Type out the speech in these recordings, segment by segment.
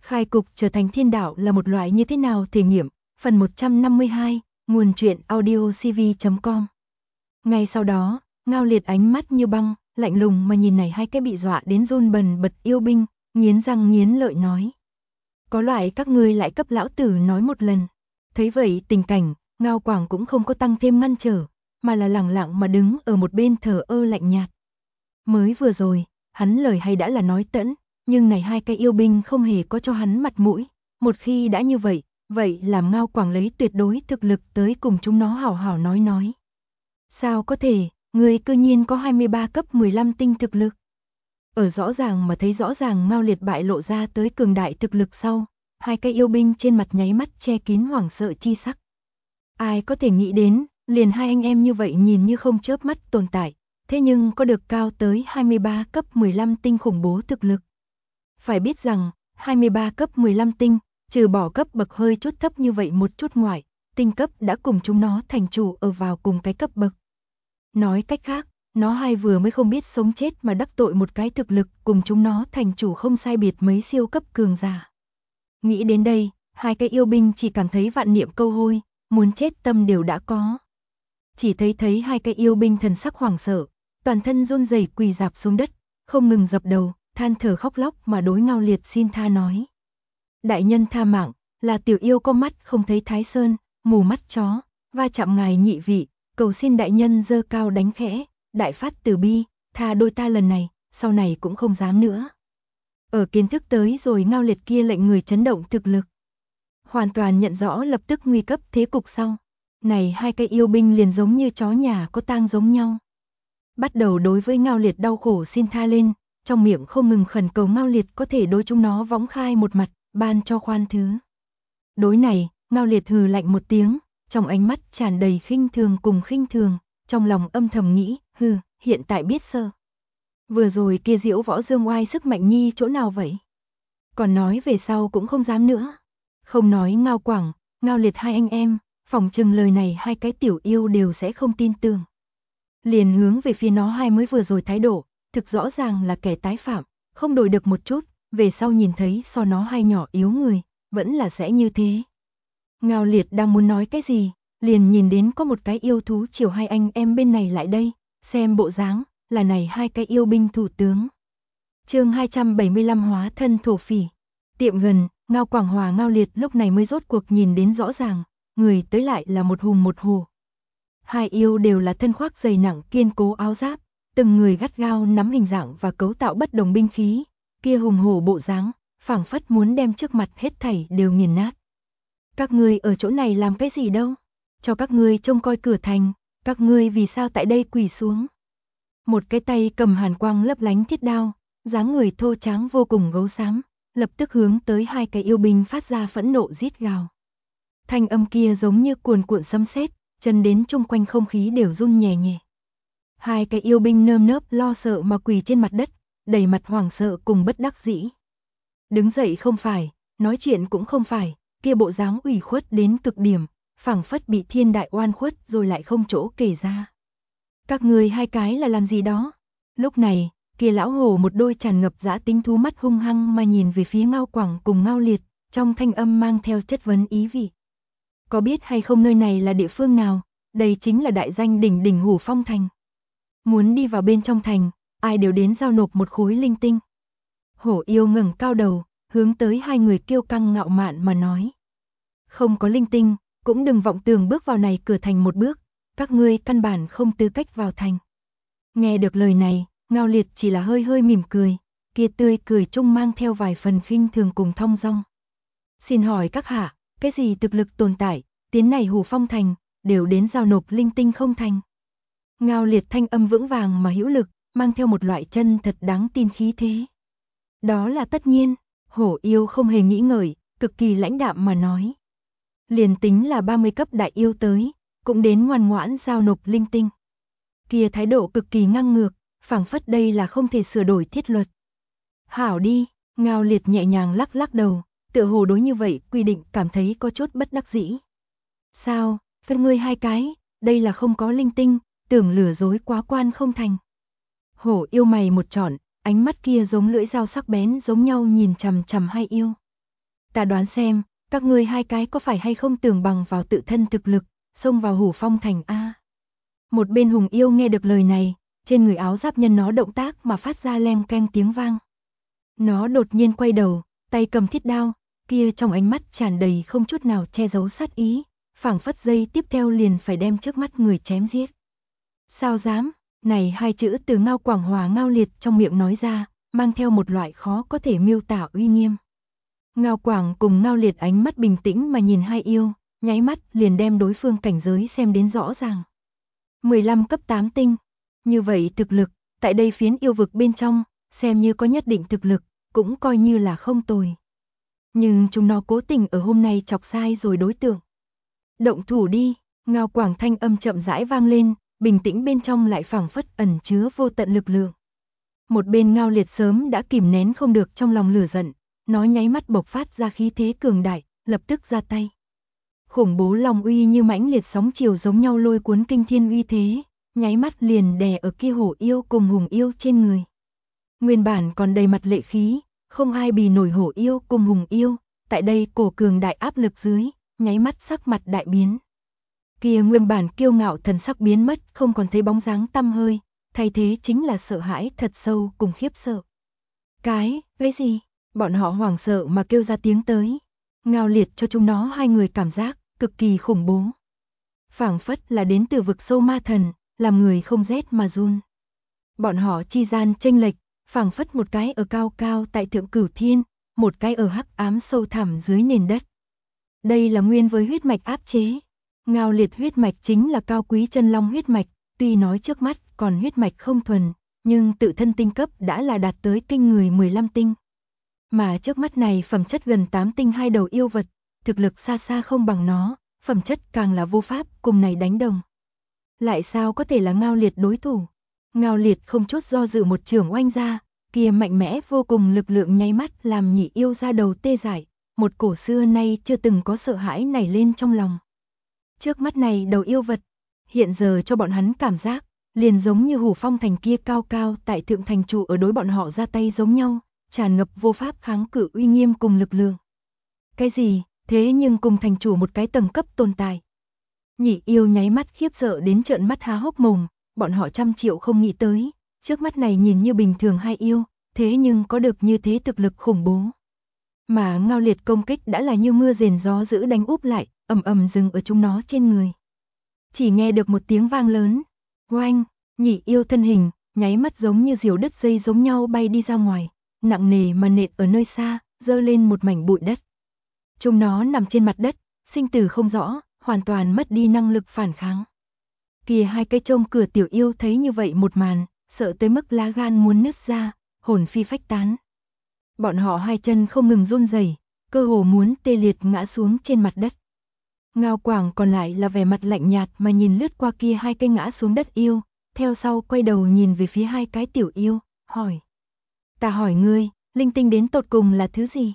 Khai cục trở thành thiên đạo là một loại như thế nào thể nghiệm, phần 152, nguồn truyện audiocv.com. Ngay sau đó, Ngao Liệt ánh mắt như băng, lạnh lùng mà nhìn này hai cái bị dọa đến run bần bật yêu binh, nghiến răng nghiến lợi nói. Có loại các ngươi lại cấp lão tử nói một lần. Thấy vậy tình cảnh, Ngao Quảng cũng không có tăng thêm ngăn trở, mà là lẳng lặng mà đứng ở một bên thờ ơ lạnh nhạt. Mới vừa rồi, hắn lời hay đã là nói tẫn, nhưng này hai cái yêu binh không hề có cho hắn mặt mũi. Một khi đã như vậy, vậy làm Ngao Quảng lấy tuyệt đối thực lực tới cùng chúng nó hảo hảo nói. Sao có thể, người cư nhiên có 23 cấp 15 tinh thực lực. Ở rõ ràng mà thấy rõ ràng Ngao Liệt bại lộ ra tới cường đại thực lực sau, hai cái yêu binh trên mặt nháy mắt che kín hoảng sợ chi sắc. Ai có thể nghĩ đến, liền hai anh em như vậy nhìn như không chớp mắt tồn tại, thế nhưng có được cao tới 23 cấp 15 tinh khủng bố thực lực. Phải biết rằng, 23 cấp 15 tinh, trừ bỏ cấp bậc hơi chút thấp như vậy một chút ngoại, tinh cấp đã cùng chúng nó thành chủ ở vào cùng cái cấp bậc. Nói cách khác, nó hai vừa mới không biết sống chết mà đắc tội một cái thực lực cùng chúng nó thành chủ không sai biệt mấy siêu cấp cường giả. Nghĩ đến đây, hai cái yêu binh chỉ cảm thấy vạn niệm câu hôi, muốn chết tâm đều đã có. Chỉ thấy hai cái yêu binh thần sắc hoảng sợ, toàn thân run rẩy quỳ rạp xuống đất, không ngừng dập đầu, than thở khóc lóc mà đối Ngao Liệt xin tha nói. Đại nhân tha mạng, là tiểu yêu có mắt không thấy Thái Sơn, mù mắt chó, va chạm ngài nhị vị, cầu xin đại nhân giơ cao đánh khẽ, đại phát từ bi, tha đôi ta lần này, sau này cũng không dám nữa. Ở kiến thức tới rồi Ngao Liệt kia lệnh người chấn động thực lực. Hoàn toàn nhận rõ lập tức nguy cấp thế cục sau. Này hai cái yêu binh liền giống như chó nhà có tang giống nhau. Bắt đầu đối với Ngao Liệt đau khổ xin tha lên, trong miệng không ngừng khẩn cầu Ngao Liệt có thể đối chúng nó võng khai một mặt, ban cho khoan thứ. Đối này, Ngao Liệt hừ lạnh một tiếng, trong ánh mắt tràn đầy khinh thường cùng khinh thường, trong lòng âm thầm nghĩ, hiện tại biết sơ. Vừa rồi kia diễu võ dương oai sức mạnh nhi chỗ nào vậy? Còn nói về sau cũng không dám nữa. Không nói Ngao Quảng, Ngao Liệt hai anh em, phỏng chừng lời này hai cái tiểu yêu đều sẽ không tin tưởng. Liền hướng về phía nó hai mới vừa rồi thái độ, thực rõ ràng là kẻ tái phạm, không đổi được một chút, về sau nhìn thấy so nó hai nhỏ yếu người, vẫn là sẽ như thế. Ngao Liệt đang muốn nói cái gì, liền nhìn đến có một cái yêu thú chiều hai anh em bên này lại đây, xem bộ dáng, là này hai cái yêu binh thủ tướng. Chương 275 hóa thân thổ phỉ. Tiệm gần, Ngao Quảng Hòa Ngao Liệt lúc này mới rốt cuộc nhìn đến rõ ràng, người tới lại là một hùng một hổ. Hai yêu đều là thân khoác dày nặng kiên cố áo giáp, từng người gắt gao nắm hình dạng và cấu tạo bất đồng binh khí, kia hùng hổ bộ dáng, phảng phất muốn đem trước mặt hết thảy đều nghiền nát. Các ngươi ở chỗ này làm cái gì đâu? Cho các ngươi trông coi cửa thành, các ngươi vì sao tại đây quỳ xuống? Một cái tay cầm hàn quang lấp lánh thiết đao, dáng người thô tráng vô cùng gấu xám, lập tức hướng tới hai cái yêu binh phát ra phẫn nộ rít gào. Thanh âm kia giống như cuồn cuộn sấm sét, chân đến chung quanh không khí đều run nhẹ nhẹ. Hai cái yêu binh nơm nớp lo sợ mà quỳ trên mặt đất, đầy mặt hoảng sợ cùng bất đắc dĩ. Đứng dậy không phải, nói chuyện cũng không phải, kia bộ dáng ủy khuất đến cực điểm, phảng phất bị thiên đại oan khuất rồi lại không chỗ kể ra. Các ngươi hai cái là làm gì đó? Lúc này, kia lão hổ một đôi tràn ngập dã tính thú mắt hung hăng mà nhìn về phía Ngao Quảng cùng Ngao Liệt, trong thanh âm mang theo chất vấn ý vị. Có biết hay không nơi này là địa phương nào? Đây chính là đại danh đỉnh đỉnh Hủ Phong Thành. Muốn đi vào bên trong thành, ai đều đến giao nộp một khối linh tinh. Hổ yêu ngẩng cao đầu, hướng tới hai người kiêu căng ngạo mạn mà nói. Không có linh tinh, cũng đừng vọng tưởng bước vào này cửa thành một bước, các ngươi căn bản không tư cách vào thành. Nghe được lời này, Ngao Liệt chỉ là hơi hơi mỉm cười, kia tươi cười chung mang theo vài phần khinh thường cùng thong dong. Xin hỏi các hạ, cái gì thực lực tồn tại, tiến này Hủ Phong Thành, đều đến giao nộp linh tinh không thành? Ngao Liệt thanh âm vững vàng mà hữu lực, mang theo một loại chân thật đáng tin khí thế. Đó là tất nhiên, hổ yêu không hề nghĩ ngợi, cực kỳ lãnh đạm mà nói. Liền tính là 30 cấp đại yêu tới, cũng đến ngoan ngoãn giao nộp linh tinh. Kia thái độ cực kỳ ngang ngược, phảng phất đây là không thể sửa đổi thiết luật. Hảo đi, Ngao Liệt nhẹ nhàng lắc lắc đầu, tựa hồ đối như vậy quy định cảm thấy có chút bất đắc dĩ. Sao, phân ngươi hai cái, đây là không có linh tinh, tưởng lừa dối quá quan không thành. Hổ yêu mày một trọn, ánh mắt kia giống lưỡi dao sắc bén giống nhau nhìn chằm chằm hai yêu. Ta đoán xem, các ngươi hai cái có phải hay không tưởng bằng vào tự thân thực lực, xông vào Hủ Phong Thành a. Một bên hùng yêu nghe được lời này, trên người áo giáp nhân nó động tác mà phát ra leng keng tiếng vang. Nó đột nhiên quay đầu, tay cầm thiết đao, kia trong ánh mắt tràn đầy không chút nào che giấu sát ý, phảng phất giây tiếp theo liền phải đem trước mắt người chém giết. Sao dám, này hai chữ từ Ngao Quảng Hòa Ngao Liệt trong miệng nói ra, mang theo một loại khó có thể miêu tả uy nghiêm. Ngao Quảng cùng Ngao Liệt ánh mắt bình tĩnh mà nhìn hai yêu, nháy mắt liền đem đối phương cảnh giới xem đến rõ ràng. 15 cấp 8 tinh, như vậy thực lực, tại đây phiến yêu vực bên trong, xem như có nhất định thực lực, cũng coi như là không tồi. Nhưng chúng nó cố tình ở hôm nay chọc sai rồi đối tượng. Động thủ đi, Ngao Quảng thanh âm chậm rãi vang lên, bình tĩnh bên trong lại phảng phất ẩn chứa vô tận lực lượng. Một bên Ngao Liệt sớm đã kìm nén không được trong lòng lửa giận, nó nháy mắt bộc phát ra khí thế cường đại, lập tức ra tay. Khủng bố long uy như mãnh liệt sóng chiều giống nhau lôi cuốn kinh thiên uy thế, nháy mắt liền đè ở kia hổ yêu cùng hùng yêu trên người. Nguyên bản còn đầy mặt lệ khí, không ai bì nổi hổ yêu cùng hùng yêu, tại đây cổ cường đại áp lực dưới, nháy mắt sắc mặt đại biến. Kia nguyên bản kiêu ngạo thần sắc biến mất, không còn thấy bóng dáng tăm hơi, thay thế chính là sợ hãi thật sâu cùng khiếp sợ. Cái gì? Bọn họ hoảng sợ mà kêu ra tiếng tới. Ngao Liệt cho chúng nó hai người cảm giác cực kỳ khủng bố. Phảng phất là đến từ vực sâu ma thần, làm người không rét mà run. Bọn họ chi gian chênh lệch, phảng phất một cái ở cao cao tại thượng cửu thiên, một cái ở hắc ám sâu thẳm dưới nền đất. Đây là nguyên với huyết mạch áp chế. Ngao Liệt huyết mạch chính là cao quý chân long huyết mạch, tuy nói trước mắt còn huyết mạch không thuần, nhưng tự thân tinh cấp đã là đạt tới kinh người 15 tinh. Mà trước mắt này phẩm chất gần 8 tinh hai đầu yêu vật, thực lực xa xa không bằng nó, phẩm chất càng là vô pháp cùng này đánh đồng. Lại sao có thể là Ngao Liệt đối thủ? Ngao Liệt không chút do dự một chưởng oanh ra, kia mạnh mẽ vô cùng lực lượng nháy mắt làm nhị yêu ra đầu tê dại, một cổ xưa nay chưa từng có sợ hãi nảy lên trong lòng. Trước mắt này đầu yêu vật, hiện giờ cho bọn hắn cảm giác, liền giống như Hủ Phong Thành kia cao cao tại thượng thành trụ ở đối bọn họ ra tay giống nhau, tràn ngập vô pháp kháng cự uy nghiêm cùng lực lượng. Cái gì, thế nhưng cùng thành chủ một cái tầng cấp tồn tại. Nhị yêu nháy mắt khiếp sợ đến trợn mắt há hốc mồm, bọn họ trăm triệu không nghĩ tới, trước mắt này nhìn như bình thường hai yêu, thế nhưng có được như thế thực lực khủng bố. Mà Ngao Liệt công kích đã là như mưa rền gió dữ đánh úp lại, ầm ầm dừng ở chúng nó trên người. Chỉ nghe được một tiếng vang lớn, oanh, nhị yêu thân hình, nháy mắt giống như diều đứt dây giống nhau bay đi ra ngoài, nặng nề mà nện ở nơi xa, dơ lên một mảnh bụi đất. Chúng nó nằm trên mặt đất, sinh tử không rõ, hoàn toàn mất đi năng lực phản kháng. Kìa hai cái trông cửa tiểu yêu thấy như vậy một màn, sợ tới mức lá gan muốn nứt ra, hồn phi phách tán. Bọn họ hai chân không ngừng run rẩy, cơ hồ muốn tê liệt ngã xuống trên mặt đất. Ngao Quảng còn lại là vẻ mặt lạnh nhạt mà nhìn lướt qua kia hai cái ngã xuống đất yêu, theo sau quay đầu nhìn về phía hai cái tiểu yêu, hỏi. Ta hỏi ngươi, linh tinh đến tột cùng là thứ gì?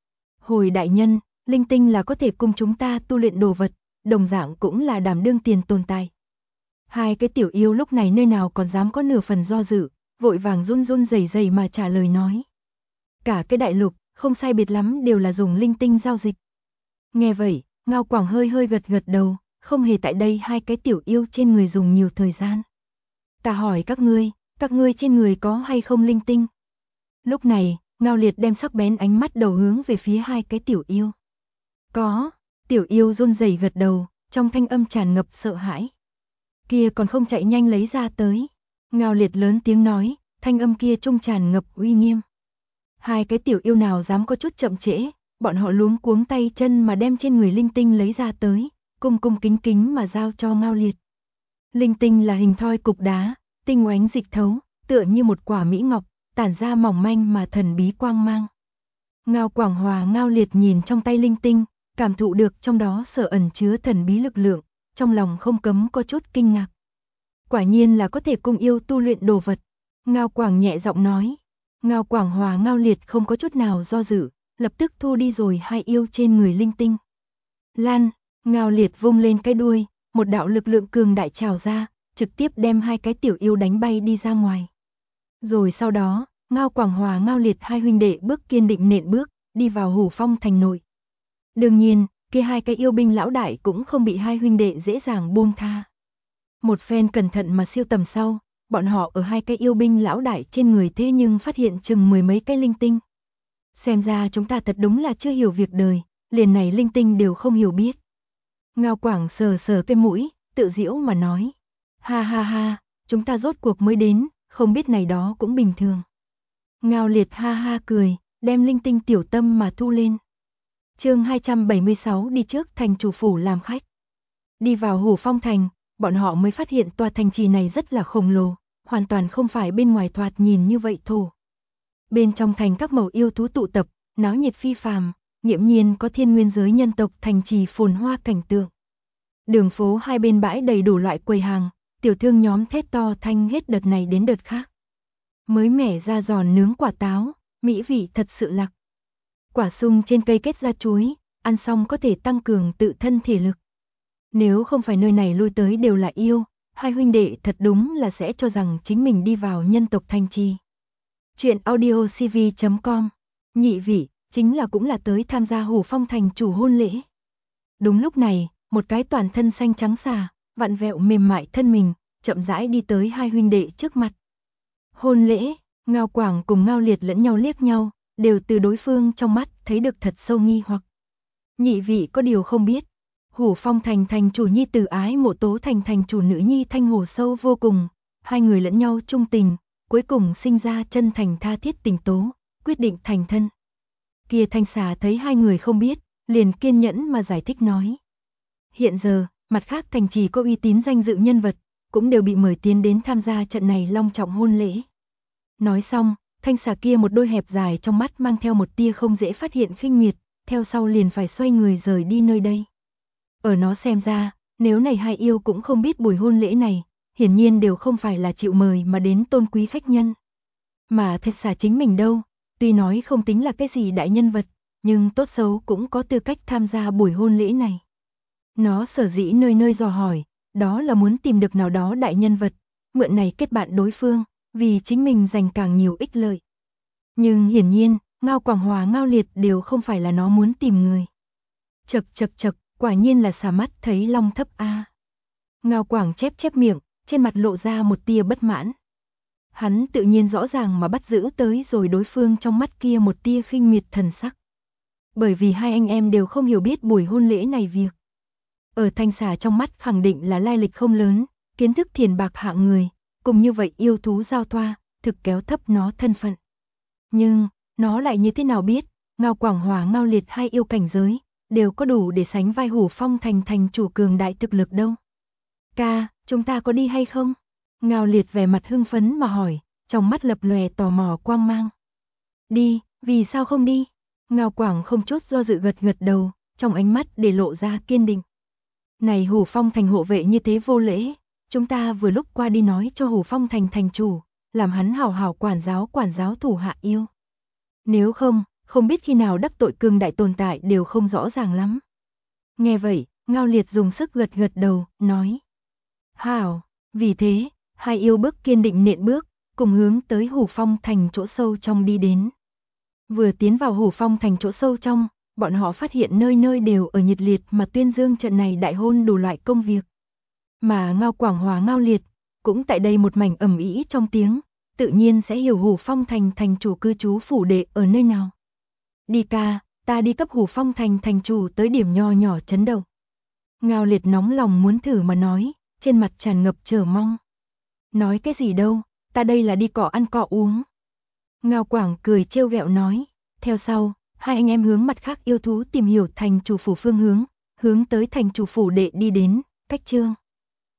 Hồi đại nhân, linh tinh là có thể cùng chúng ta tu luyện đồ vật, đồng dạng cũng là đảm đương tiền tồn tại. Hai cái tiểu yêu lúc này nơi nào còn dám có nửa phần do dự, vội vàng run run rẩy rẩy mà trả lời nói. Cả cái đại lục, không sai biệt lắm đều là dùng linh tinh giao dịch. Nghe vậy, Ngao Quảng hơi hơi gật gật đầu, không hề tại đây hai cái tiểu yêu trên người dùng nhiều thời gian. Ta hỏi các ngươi trên người có hay không linh tinh? Lúc này, Ngao Liệt đem sắc bén ánh mắt đầu hướng về phía hai cái tiểu yêu. Có, tiểu yêu run rẩy gật đầu, trong thanh âm tràn ngập sợ hãi. Kia còn không chạy nhanh lấy ra tới. Ngao Liệt lớn tiếng nói, thanh âm kia trung tràn ngập uy nghiêm. Hai cái tiểu yêu nào dám có chút chậm trễ, bọn họ luống cuống tay chân mà đem trên người linh tinh lấy ra tới, cung cung kính kính mà giao cho Ngao Liệt. Linh tinh là hình thoi cục đá, tinh oánh dịch thấu, tựa như một quả mỹ ngọc, tản ra mỏng manh mà thần bí quang mang. Ngao Quảng Hòa Ngao Liệt nhìn trong tay linh tinh, cảm thụ được trong đó sở ẩn chứa thần bí lực lượng, trong lòng không cấm có chút kinh ngạc. Quả nhiên là có thể cùng yêu tu luyện đồ vật. Ngao Quảng nhẹ giọng nói. Ngao Quảng Hòa Ngao Liệt không có chút nào do dự, lập tức thu đi rồi hai yêu trên người linh tinh. Lan, Ngao Liệt vung lên cái đuôi, một đạo lực lượng cường đại trào ra, trực tiếp đem hai cái tiểu yêu đánh bay đi ra ngoài. Rồi sau đó, Ngao Quảng Hòa Ngao Liệt hai huynh đệ bước kiên định nện bước, đi vào Hủ Phong Thành nội, Đương nhiên, kia hai cái yêu binh lão đại cũng không bị hai huynh đệ dễ dàng buông tha. Một phen cẩn thận mà siêu tầm sau, bọn họ ở hai cái yêu binh lão đại trên người thế nhưng phát hiện chừng 10 mấy cái linh tinh. Xem ra chúng ta thật đúng là chưa hiểu việc đời, liền này linh tinh đều không hiểu biết. Ngao Quảng sờ sờ cái mũi, tự giễu mà nói. Ha ha ha, chúng ta rốt cuộc mới đến, không biết này đó cũng bình thường. Ngao Liệt ha ha cười, đem linh tinh tiểu tâm mà thu lên. Chương 276 đi trước thành chủ phủ làm khách. Đi vào Hủ Phong thành, bọn họ mới phát hiện tòa thành trì này rất là khổng lồ, hoàn toàn không phải bên ngoài thoạt nhìn như vậy thổ. Bên trong thành các màu yêu thú tụ tập, náo nhiệt phi phàm, nghiễm nhiên có thiên nguyên giới nhân tộc thành trì phồn hoa cảnh tượng. Đường phố hai bên bãi đầy đủ loại quầy hàng, tiểu thương nhóm thét to thanh hết đợt này đến đợt khác. Mới mẻ ra giòn nướng quả táo, mỹ vị thật sự lạc. Quả sung trên cây kết ra chuối, ăn xong có thể tăng cường tự thân thể lực. Nếu không phải nơi này lui tới đều là yêu, hai huynh đệ thật đúng là sẽ cho rằng chính mình đi vào nhân tộc thành trì. Chuyện audiocv.com. Nhị vị, chính là cũng là tới tham gia Hủ Phong thành chủ hôn lễ. Đúng lúc này, một cái toàn thân xanh trắng xà, vặn vẹo mềm mại thân mình, chậm rãi đi tới hai huynh đệ trước mặt. Hôn lễ, Ngao Quảng cùng Ngao Liệt lẫn nhau liếc nhau, đều từ đối phương trong mắt thấy được thật sâu nghi hoặc. Nhị vị có điều không biết, Hủ Phong thành thành chủ nhi tử ái mộ Tố thành thành chủ nữ nhi Thanh Hồ sâu vô cùng, hai người lẫn nhau trung tình, cuối cùng sinh ra chân thành tha thiết tình tố, quyết định thành thân. Kia Thanh xà thấy hai người không biết, liền kiên nhẫn mà giải thích nói. Hiện giờ, mặt khác thành trì có uy tín danh dự nhân vật, cũng đều bị mời tiến đến tham gia trận này long trọng hôn lễ. Nói xong, Thanh xà kia một đôi hẹp dài trong mắt mang theo một tia không dễ phát hiện khinh miệt, theo sau liền phải xoay người rời đi nơi đây. Ở nó xem ra, nếu này hai yêu cũng không biết buổi hôn lễ này, hiển nhiên đều không phải là chịu mời mà đến tôn quý khách nhân. Mà Thanh xà chính mình đâu, tuy nói không tính là cái gì đại nhân vật, nhưng tốt xấu cũng có tư cách tham gia buổi hôn lễ này. Nó sở dĩ nơi nơi dò hỏi, đó là muốn tìm được nào đó đại nhân vật, mượn này kết bạn đối phương, vì chính mình giành càng nhiều ích lợi. Nhưng hiển nhiên, Ngao Quảng Hòa Ngao Liệt đều không phải là nó muốn tìm người. Chậc, quả nhiên là xà mắt thấy long thấp a. Ngao Quảng chép miệng, trên mặt lộ ra một tia bất mãn. Hắn tự nhiên rõ ràng mà bắt giữ tới rồi đối phương trong mắt kia một tia khinh miệt thần sắc. Bởi vì hai anh em đều không hiểu biết buổi hôn lễ này việc. Ở Thanh xà trong mắt khẳng định là lai lịch không lớn, kiến thức thiền bạc hạng người, cùng như vậy yêu thú giao thoa, thực kéo thấp nó thân phận. Nhưng, nó lại như thế nào biết, Ngao Quảng Hòa Ngao Liệt hai yêu cảnh giới, đều có đủ để sánh vai Hủ Phong thành thành chủ cường đại thực lực đâu. Ca, chúng ta có đi hay không? Ngao Liệt vẻ mặt hưng phấn mà hỏi, trong mắt lập lòe tò mò quang mang. Đi, vì sao không đi? Ngao Quảng không chút do dự gật đầu, trong ánh mắt để lộ ra kiên định. Này Hủ Phong thành hộ vệ như thế vô lễ, chúng ta vừa lúc qua đi nói cho Hủ Phong thành thành chủ, làm hắn hảo hảo quản giáo thủ hạ yêu. Nếu không biết khi nào đắc tội cường đại tồn tại đều không rõ ràng lắm. Nghe vậy, Ngao Liệt dùng sức gật đầu, nói. Hảo, vì thế, hai yêu bước kiên định nện bước, cùng hướng tới Hủ Phong thành chỗ sâu trong đi đến. Vừa tiến vào Hủ Phong thành chỗ sâu trong, bọn họ phát hiện nơi nơi đều ở nhiệt liệt mà tuyên dương trận này đại hôn đủ loại công việc. Mà Ngao Quảng Hòa Ngao Liệt, cũng tại đây một mảnh ầm ĩ trong tiếng, tự nhiên sẽ hiểu Hủ Phong thành thành chủ cư trú phủ đệ ở nơi nào. Đi ca, ta đi cấp Hủ Phong thành thành chủ tới điểm nho nhỏ chấn động. Ngao Liệt nóng lòng muốn thử mà nói, trên mặt tràn ngập chờ mong. Nói cái gì đâu, ta đây là đi cọ ăn cọ uống. Ngao Quảng cười trêu ghẹo nói, theo sau, hai anh em hướng mặt khác yêu thú tìm hiểu thành chủ phủ phương hướng tới thành chủ phủ đệ đi đến, cách chương